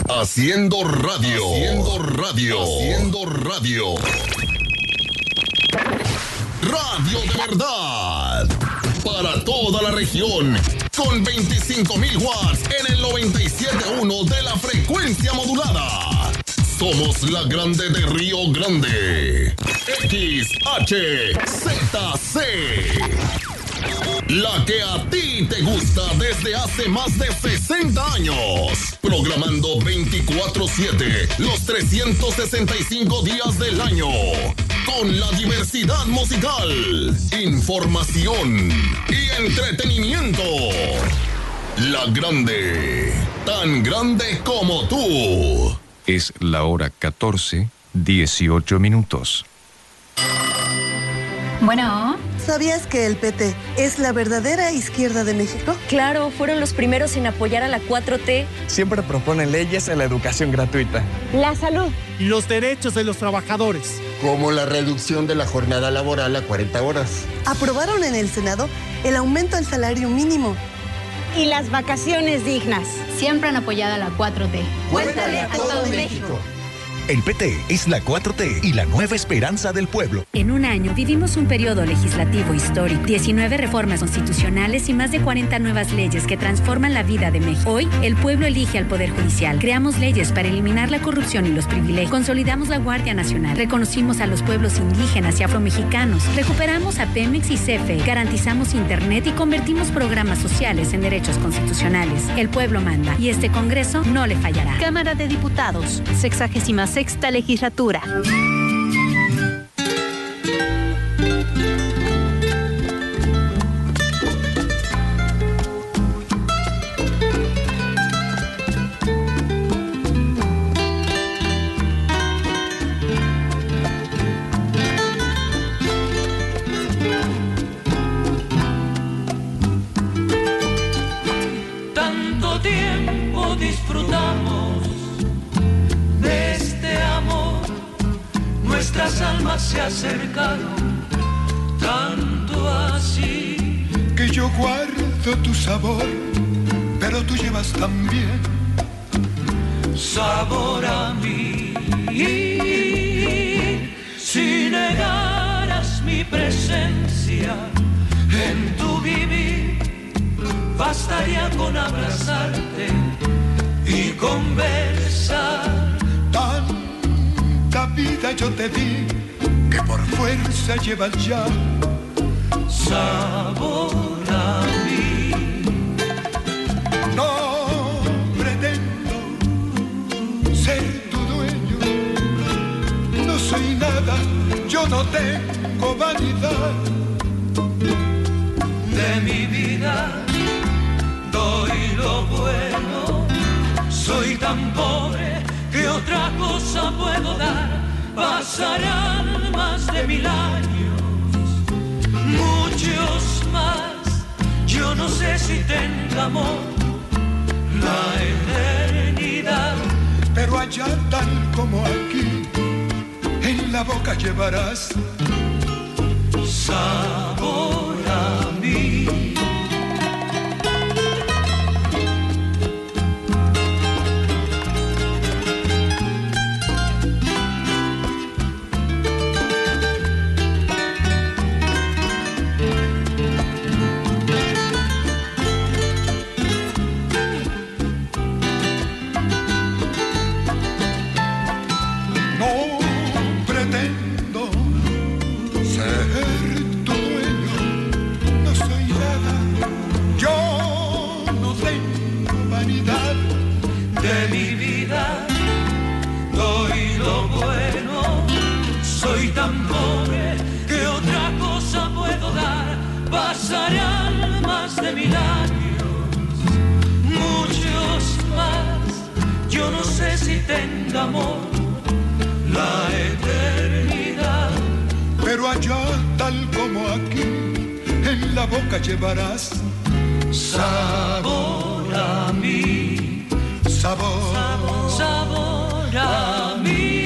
Haciendo radio. Haciendo radio. Haciendo radio. Radio de verdad. Para toda la región. Con 25,000 watts en el 97.1 de la frecuencia modulada. Somos la grande de Río Grande. XHZC. La que a ti te gusta desde hace más de 60 años. Programando 24/7, los 365 días del año. Con la diversidad musical, información y entretenimiento. La grande, tan grande como tú. Es la hora 14:18. Bueno. ¿Sabías que el PT es la verdadera izquierda de México? Claro, fueron los primeros en apoyar a la 4T. Siempre proponen leyes a la educación gratuita, la salud y los derechos de los trabajadores, como la reducción de la jornada laboral a 40 horas. Aprobaron en el Senado el aumento al salario mínimo y las vacaciones dignas. Siempre han apoyado a la 4T. Cuéntale a todo México. El PT es la 4T y la nueva esperanza del pueblo. En un año vivimos un periodo legislativo histórico, 19 reformas constitucionales y más de 40 nuevas leyes que transforman la vida de México. Hoy, el pueblo elige al Poder Judicial. Creamos leyes para eliminar la corrupción y los privilegios. Consolidamos la Guardia Nacional. Reconocimos a los pueblos indígenas y afromexicanos. Recuperamos a Pemex y CFE. Garantizamos Internet y convertimos programas sociales en derechos constitucionales. El pueblo manda y este Congreso no le fallará. Cámara de Diputados, 66ª legislatura. Tanto tiempo disfrutamos de este amor, nuestras almas se acercaron, tanto así que yo guardo tu sabor, pero tú llevas también sabor a mí. Si negaras mi presencia en tu vivir, bastaría con abrazarte y conversar. Tanta vida yo te di que por fuerza llevas ya sabor a mí. No pretendo ser tu dueño, no soy nada, yo no tengo vanidad. De mi vida doy lo bueno, soy tan pobre que otra cosa puedo dar. Pasarán más de 1000 años, muchos más. Yo no sé si tenga amor la eternidad, pero allá tal como aquí, en la boca llevarás sabor a mí. De mi vida doy lo bueno, soy tan pobre que otra cosa puedo dar. Pasarán más de 1000 años, muchos más. Yo no sé si tenga amor la eternidad, pero allá tal como aquí, en la boca llevarás sabor a mí. Sabor, sabor, sabor a mí.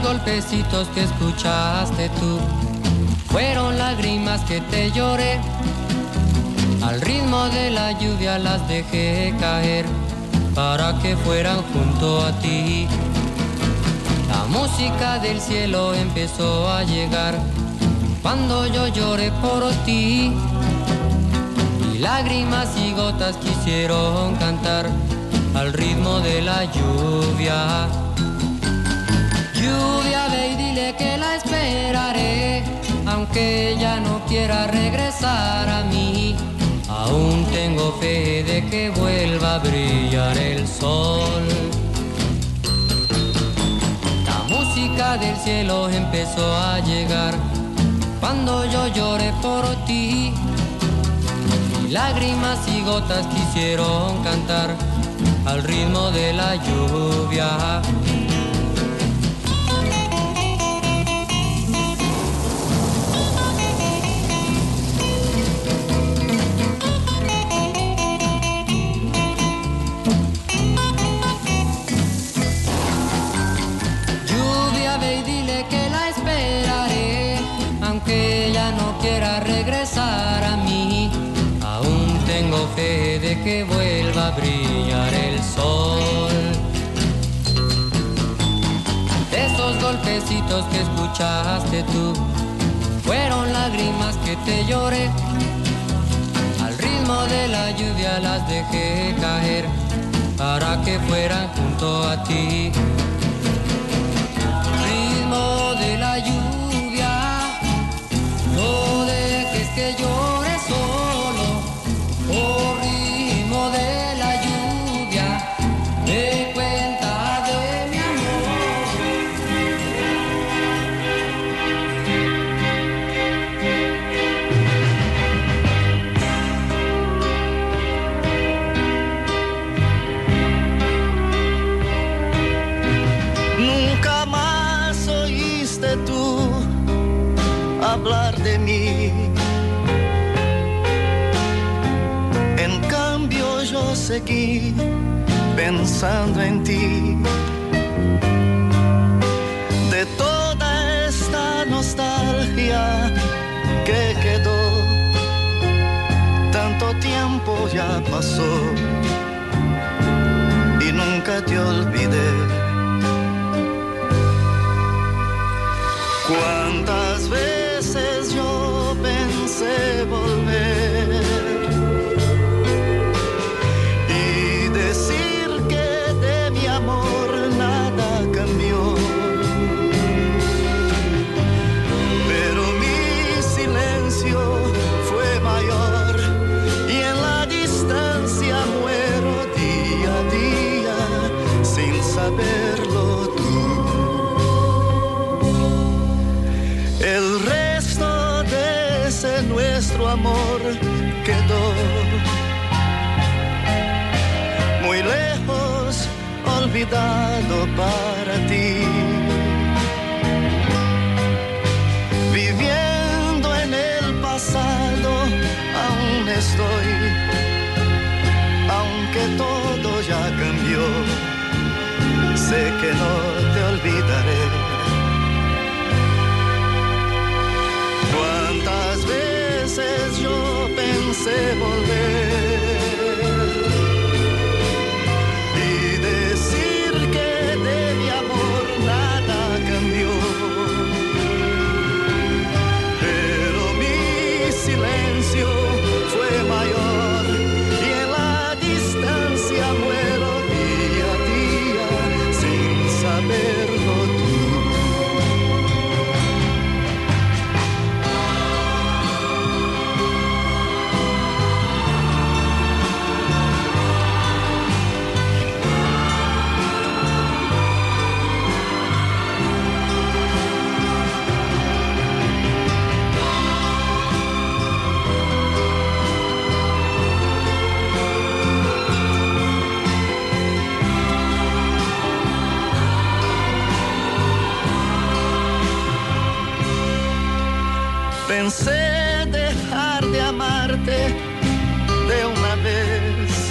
golpecitos que escuchaste tú fueron lágrimas que te lloré. Al ritmo de la lluvia las dejé caer para que fueran junto a ti. La música del cielo empezó a llegar cuando yo lloré por ti. Y lágrimas y gotas quisieron cantar al ritmo de la lluvia. Lluvia, ve y dile que la esperaré, aunque ella no quiera regresar a mí. Aún tengo fe de que vuelva a brillar el sol. La música del cielo empezó a llegar cuando yo lloré por ti. Y lágrimas y gotas quisieron cantar al ritmo de la lluvia. Que ella no quiera regresar a mí, aún tengo fe de que vuelva a brillar el sol. Esos golpecitos que escuchaste tú fueron lágrimas que te lloré. Al ritmo de la lluvia las dejé caer para que fueran junto a ti. Ritmo de la lluvia, no dejes que llore solo, oh ritmo de la lluvia, de cuenta de mi amor. Nunca más oíste tú hablar de mí. En cambio yo seguí pensando en ti. De toda esta nostalgia que quedó, tanto tiempo ya pasó y nunca te olvidé. ¿Cuántas veces yo pensé volver y decir que de mi amor nada cambió? Pero mi silencio fue mayor y en la distancia muero día a día sin saberlo tú. El resto de ese nuestro amor quedó muy lejos, olvidado para ti. Viviendo en el pasado aún estoy, aunque todo ya cambió, sé que no te olvidaré. ¿Cuántas veces yo pensé volver y decir que de mi amor nada cambió? Pero mi silencio fue mayor y en la distancia muero día a día sin saberlo tú. Pensé dejar de amarte de una vez.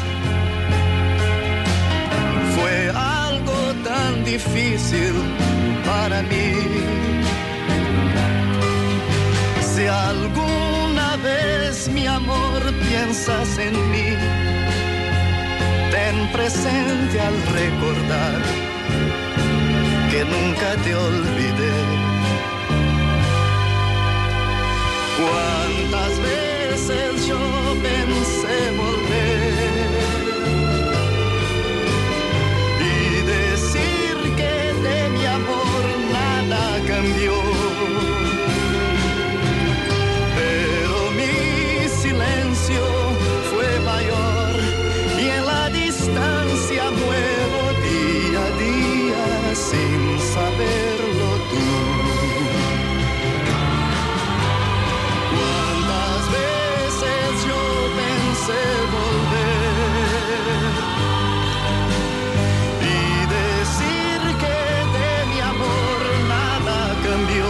Fue algo tan difícil para mí. amor piensas en mí, ten presente al recordar que nunca te olvidé. Cuántas veces yo pensé volver y decir que de mi amor nada cambió, pero mi silencio fue mayor y en la distancia muero día a día sin saberlo tú. Cuántas veces yo pensé volver y decir que de mi amor nada cambió,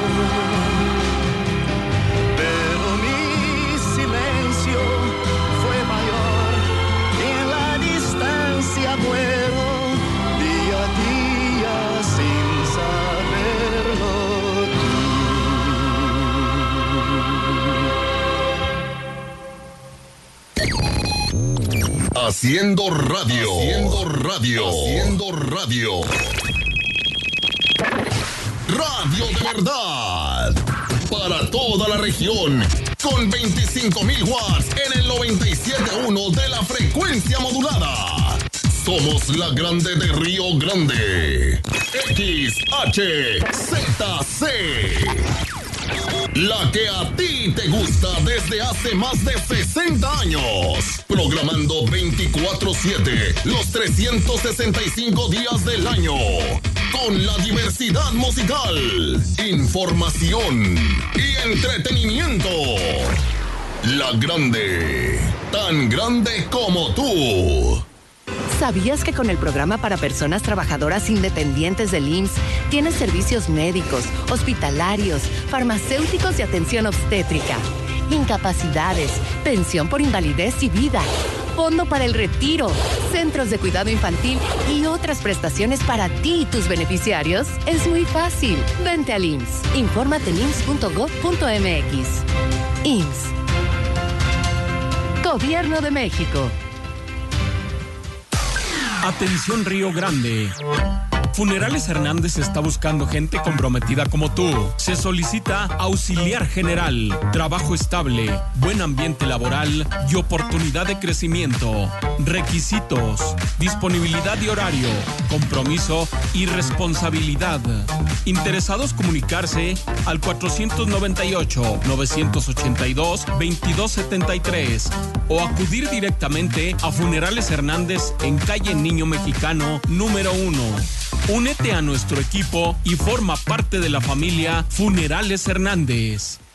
pero mi silencio fue mayor y en la distancia muero día a día sin saberlo tú. Haciendo radio. Haciendo radio. Haciendo radio. Radio de verdad. Para toda la región. Con 25,000 watts en el 97.1 de la frecuencia modulada. Somos la grande de Río Grande. XHZC. La que a ti te gusta desde hace más de 60 años. Programando 24/7, los 365 días del año. Con la diversidad musical, información y entretenimiento. La grande, tan grande como tú. ¿Sabías que con el programa para personas trabajadoras independientes del IMSS tienes servicios médicos, hospitalarios, farmacéuticos y atención obstétrica, incapacidades, pensión por invalidez y vida, fondo para el retiro, centros de cuidado infantil y otras prestaciones para ti y tus beneficiarios? Es muy fácil. Vente al IMSS. Infórmate en ims.gov.mx. IMSS. Gobierno de México. Atención Río Grande. Funerales Hernández está buscando gente comprometida como tú. Se solicita auxiliar general, trabajo estable, buen ambiente laboral y oportunidad de crecimiento. Requisitos: disponibilidad de horario, compromiso y responsabilidad. Interesados comunicarse al 498-982-2273 o acudir directamente a Funerales Hernández en calle Niño Mexicano número 1. Únete a nuestro equipo y forma parte de la familia Funerales Hernández.